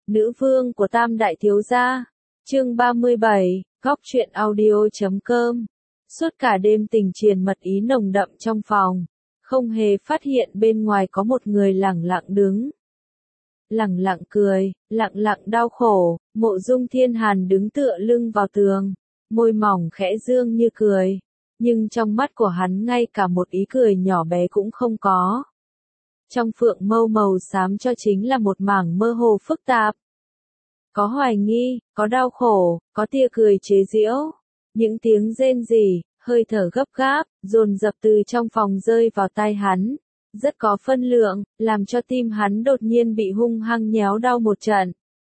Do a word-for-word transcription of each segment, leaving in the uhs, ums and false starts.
Nữ vương của Tam Đại Thiếu Gia. Chương ba mươi bảy, góc truyện audio.com. Suốt cả đêm tình triền mật ý nồng đậm trong phòng, không hề phát hiện bên ngoài có một người lẳng lặng đứng. Lẳng lặng cười, lặng lặng đau khổ, Mộ Dung Thiên Hàn đứng tựa lưng vào tường, môi mỏng khẽ dương như cười, nhưng trong mắt của hắn ngay cả một ý cười nhỏ bé cũng không có. Trong phượng mâu màu xám cho chính là một mảng mơ hồ phức tạp. Có hoài nghi, có đau khổ, có tia cười chế giễu, những tiếng rên rỉ, hơi thở gấp gáp, dồn dập từ trong phòng rơi vào tai hắn, rất có phân lượng, làm cho tim hắn đột nhiên bị hung hăng nhéo đau một trận.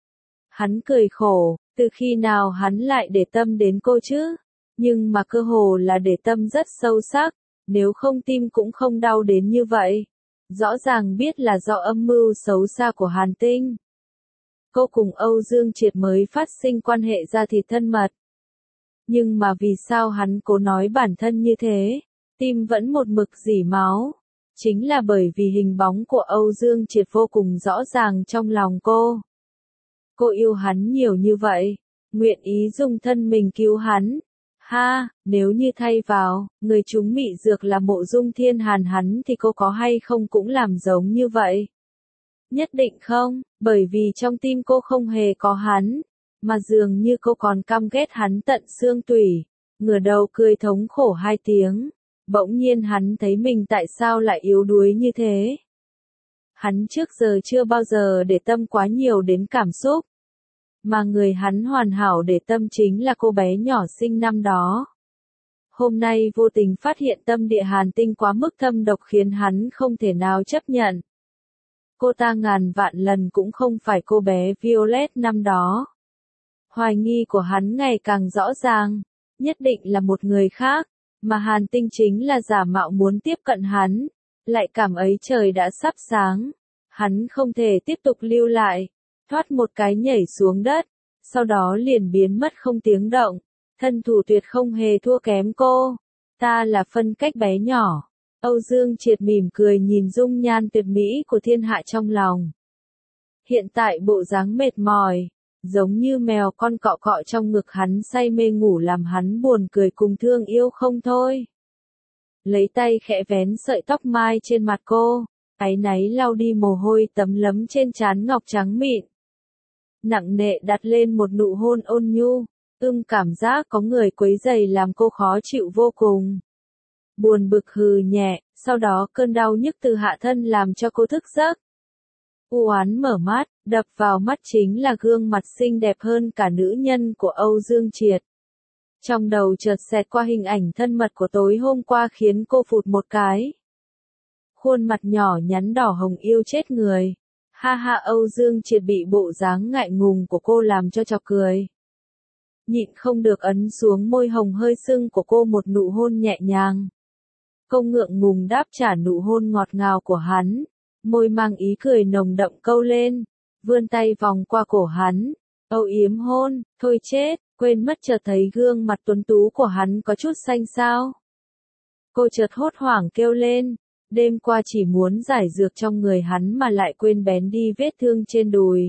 Hắn cười khổ, từ khi nào hắn lại để tâm đến cô chứ? Nhưng mà cơ hồ là để tâm rất sâu sắc, nếu không tim cũng không đau đến như vậy. Rõ ràng biết là do âm mưu xấu xa của Hàn Tinh. Cô cùng Âu Dương Triệt mới phát sinh quan hệ ra thịt thân mật. Nhưng mà vì sao hắn cố nói bản thân như thế, tim vẫn một mực rỉ máu. Chính là bởi vì hình bóng của Âu Dương Triệt vô cùng rõ ràng trong lòng cô. Cô yêu hắn nhiều như vậy, nguyện ý dùng thân mình cứu hắn. Ha, nếu như thay vào, người trúng mị dược là Mộ Dung Thiên Hàn hắn thì cô có hay không cũng làm giống như vậy? Nhất định không, bởi vì trong tim cô không hề có hắn, mà dường như cô còn căm ghét hắn tận xương tủy, ngửa đầu cười thống khổ hai tiếng. Bỗng nhiên hắn thấy mình tại sao lại yếu đuối như thế. Hắn trước giờ chưa bao giờ để tâm quá nhiều đến cảm xúc. Mà người hắn hoàn hảo để tâm chính là cô bé nhỏ xinh năm đó. Hôm nay vô tình phát hiện tâm địa Hàn Tinh quá mức thâm độc khiến hắn không thể nào chấp nhận. Cô ta ngàn vạn lần cũng không phải cô bé Violet năm đó. Hoài nghi của hắn ngày càng rõ ràng, nhất định là một người khác, mà Hàn Tinh chính là giả mạo muốn tiếp cận hắn, lại cảm ấy trời đã sắp sáng, hắn không thể tiếp tục lưu lại, thoát một cái nhảy xuống đất, sau đó liền biến mất không tiếng động, thân thủ tuyệt không hề thua kém cô, ta là phân cách bé nhỏ. Âu Dương Triệt mỉm cười nhìn dung nhan tuyệt mỹ của thiên hạ trong lòng. Hiện tại bộ dáng mệt mỏi, giống như mèo con cọ cọ trong ngực hắn say mê ngủ làm hắn buồn cười cùng thương yêu không thôi. Lấy tay khẽ vén sợi tóc mai trên mặt cô, áy náy lau đi mồ hôi tấm lấm trên trán ngọc trắng mịn. Nặng nề đặt lên một nụ hôn ôn nhu, ưm cảm giác có người quấy rầy làm cô khó chịu vô cùng. Buồn bực hừ nhẹ, sau đó cơn đau nhức từ hạ thân làm cho cô thức giấc. U oán mở mắt, đập vào mắt chính là gương mặt xinh đẹp hơn cả nữ nhân của Âu Dương Triệt. Trong đầu chợt xẹt qua hình ảnh thân mật của tối hôm qua khiến cô phụt một cái. Khuôn mặt nhỏ nhắn đỏ hồng yêu chết người. Ha ha, Âu Dương Triệt bị bộ dáng ngại ngùng của cô làm cho chọc cười. Nhịn không được ấn xuống môi hồng hơi sưng của cô một nụ hôn nhẹ nhàng. Cô ngượng ngùng đáp trả nụ hôn ngọt ngào của hắn, môi mang ý cười nồng đậm câu lên, vươn tay vòng qua cổ hắn, âu yếm hôn, thôi chết, quên mất chợt thấy gương mặt tuấn tú của hắn có chút xanh xao. Cô chợt hốt hoảng kêu lên, đêm qua chỉ muốn giải dược trong người hắn mà lại quên bén đi vết thương trên đùi.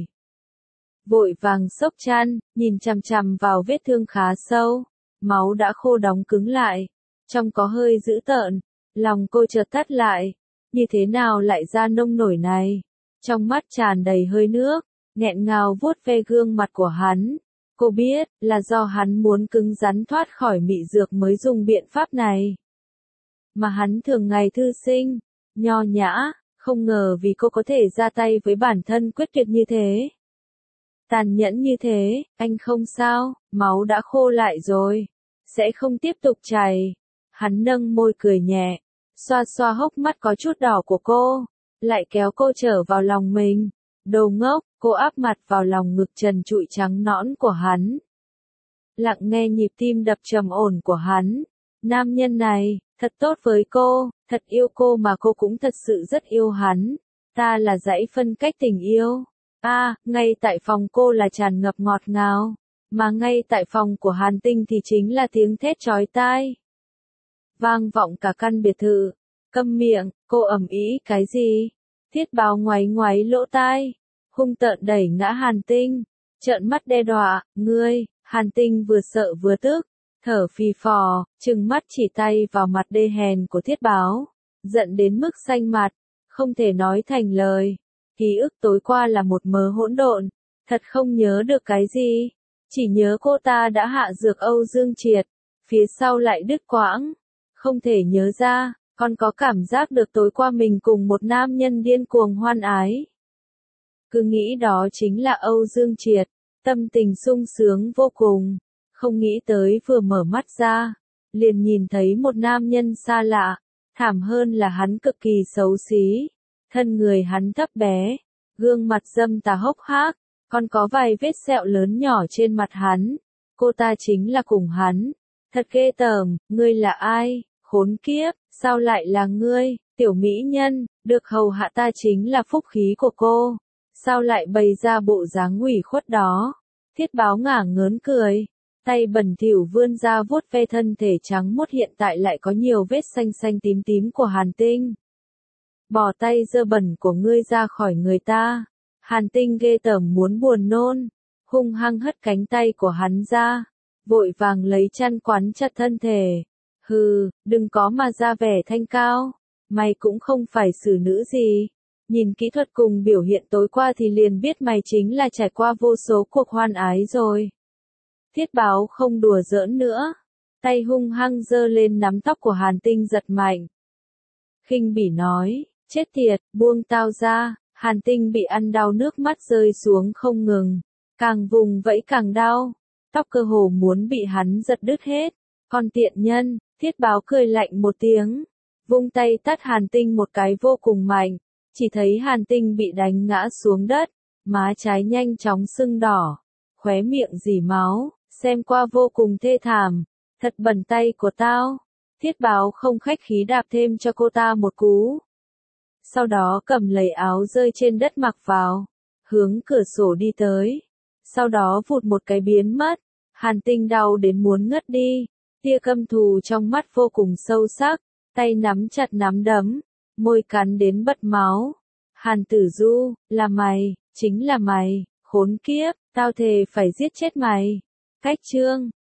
Vội vàng xốc chăn, nhìn chằm chằm vào vết thương khá sâu, máu đã khô đóng cứng lại, trông có hơi dữ tợn, lòng cô chợt thắt lại, như thế nào lại ra nông nổi này, trong mắt tràn đầy hơi nước, nghẹn ngào vuốt ve gương mặt của hắn, cô biết, là do hắn muốn cứng rắn thoát khỏi mị dược mới dùng biện pháp này. Mà hắn thường ngày thư sinh, nho nhã, không ngờ vì cô có thể ra tay với bản thân quyết tuyệt như thế. Tàn nhẫn như thế, anh không sao, máu đã khô lại rồi, sẽ không tiếp tục chảy. Hắn nâng môi cười nhẹ, xoa xoa hốc mắt có chút đỏ của cô, lại kéo cô trở vào lòng mình. Đồ ngốc, cô áp mặt vào lòng ngực trần trụi trắng nõn của hắn. Lặng nghe nhịp tim đập trầm ổn của hắn. Nam nhân này, thật tốt với cô, thật yêu cô mà cô cũng thật sự rất yêu hắn. Ta là dãy phân cách tình yêu. A, à, ngay tại phòng cô là tràn ngập ngọt ngào, mà ngay tại phòng của Hàn Tinh thì chính là tiếng thét chói tai. Vang vọng cả căn biệt thự. Câm miệng, cô ầm ĩ cái gì? Thiết Báo ngoáy ngoáy lỗ tai. hung tợn đẩy ngã Hàn Tinh, trợn mắt đe dọa, ngươi, Hàn Tinh vừa sợ vừa tức, thở phì phò, trừng mắt chỉ tay vào mặt đê hèn của Thiết Báo, giận đến mức xanh mặt, không thể nói thành lời. Ký ức tối qua là một mớ hỗn độn, thật không nhớ được cái gì, chỉ nhớ cô ta đã hạ dược Âu Dương Triệt, phía sau lại đứt quãng, không thể nhớ ra, còn có cảm giác được tối qua mình cùng một nam nhân điên cuồng hoan ái. Cứ nghĩ đó chính là Âu Dương Triệt, tâm tình sung sướng vô cùng, không nghĩ tới vừa mở mắt ra, liền nhìn thấy một nam nhân xa lạ, thảm hơn là hắn cực kỳ xấu xí, thân người hắn thấp bé, gương mặt dâm tà hốc hác, còn có vài vết sẹo lớn nhỏ trên mặt hắn, cô ta chính là cùng hắn, thật ghê tởm, ngươi là ai, khốn kiếp, sao lại là ngươi, tiểu mỹ nhân, được hầu hạ ta chính là phúc khí của cô, sao lại bày ra bộ dáng ủy khuất đó, Thiết Báo ngả ngớn cười. Tay bẩn thỉu vươn ra vuốt ve thân thể trắng muốt hiện tại lại có nhiều vết xanh xanh tím tím của Hàn Tinh. Bỏ tay dơ bẩn của ngươi ra khỏi người ta. Hàn Tinh ghê tởm muốn buồn nôn, hung hăng hất cánh tay của hắn ra, vội vàng lấy chăn quấn chặt thân thể. Hừ, đừng có mà ra vẻ thanh cao, mày cũng không phải xử nữ gì. Nhìn kỹ thuật cùng biểu hiện tối qua thì liền biết mày chính là trải qua vô số cuộc hoan ái rồi. Thiết Báo không đùa giỡn nữa, tay hung hăng giơ lên nắm tóc của Hàn Tinh giật mạnh. Khinh bỉ nói, chết tiệt, buông tao ra, Hàn Tinh bị ăn đau nước mắt rơi xuống không ngừng, càng vùng vẫy càng đau, tóc cơ hồ muốn bị hắn giật đứt hết, con tiện nhân, Thiết Báo cười lạnh một tiếng, vung tay tát Hàn Tinh một cái vô cùng mạnh, chỉ thấy Hàn Tinh bị đánh ngã xuống đất, má trái nhanh chóng sưng đỏ, khóe miệng rỉ máu. Xem qua vô cùng thê thảm, thật bẩn tay của tao. Thiết Báo không khách khí đạp thêm cho cô ta một cú. Sau đó cầm lấy áo rơi trên đất mặc vào, hướng cửa sổ đi tới. Sau đó vụt một cái biến mất, Hàn Tinh đau đến muốn ngất đi, tia căm thù trong mắt vô cùng sâu sắc, tay nắm chặt nắm đấm, môi cắn đến bật máu. Hàn Tử Du, là mày, chính là mày, khốn kiếp, tao thề phải giết chết mày. Cách chương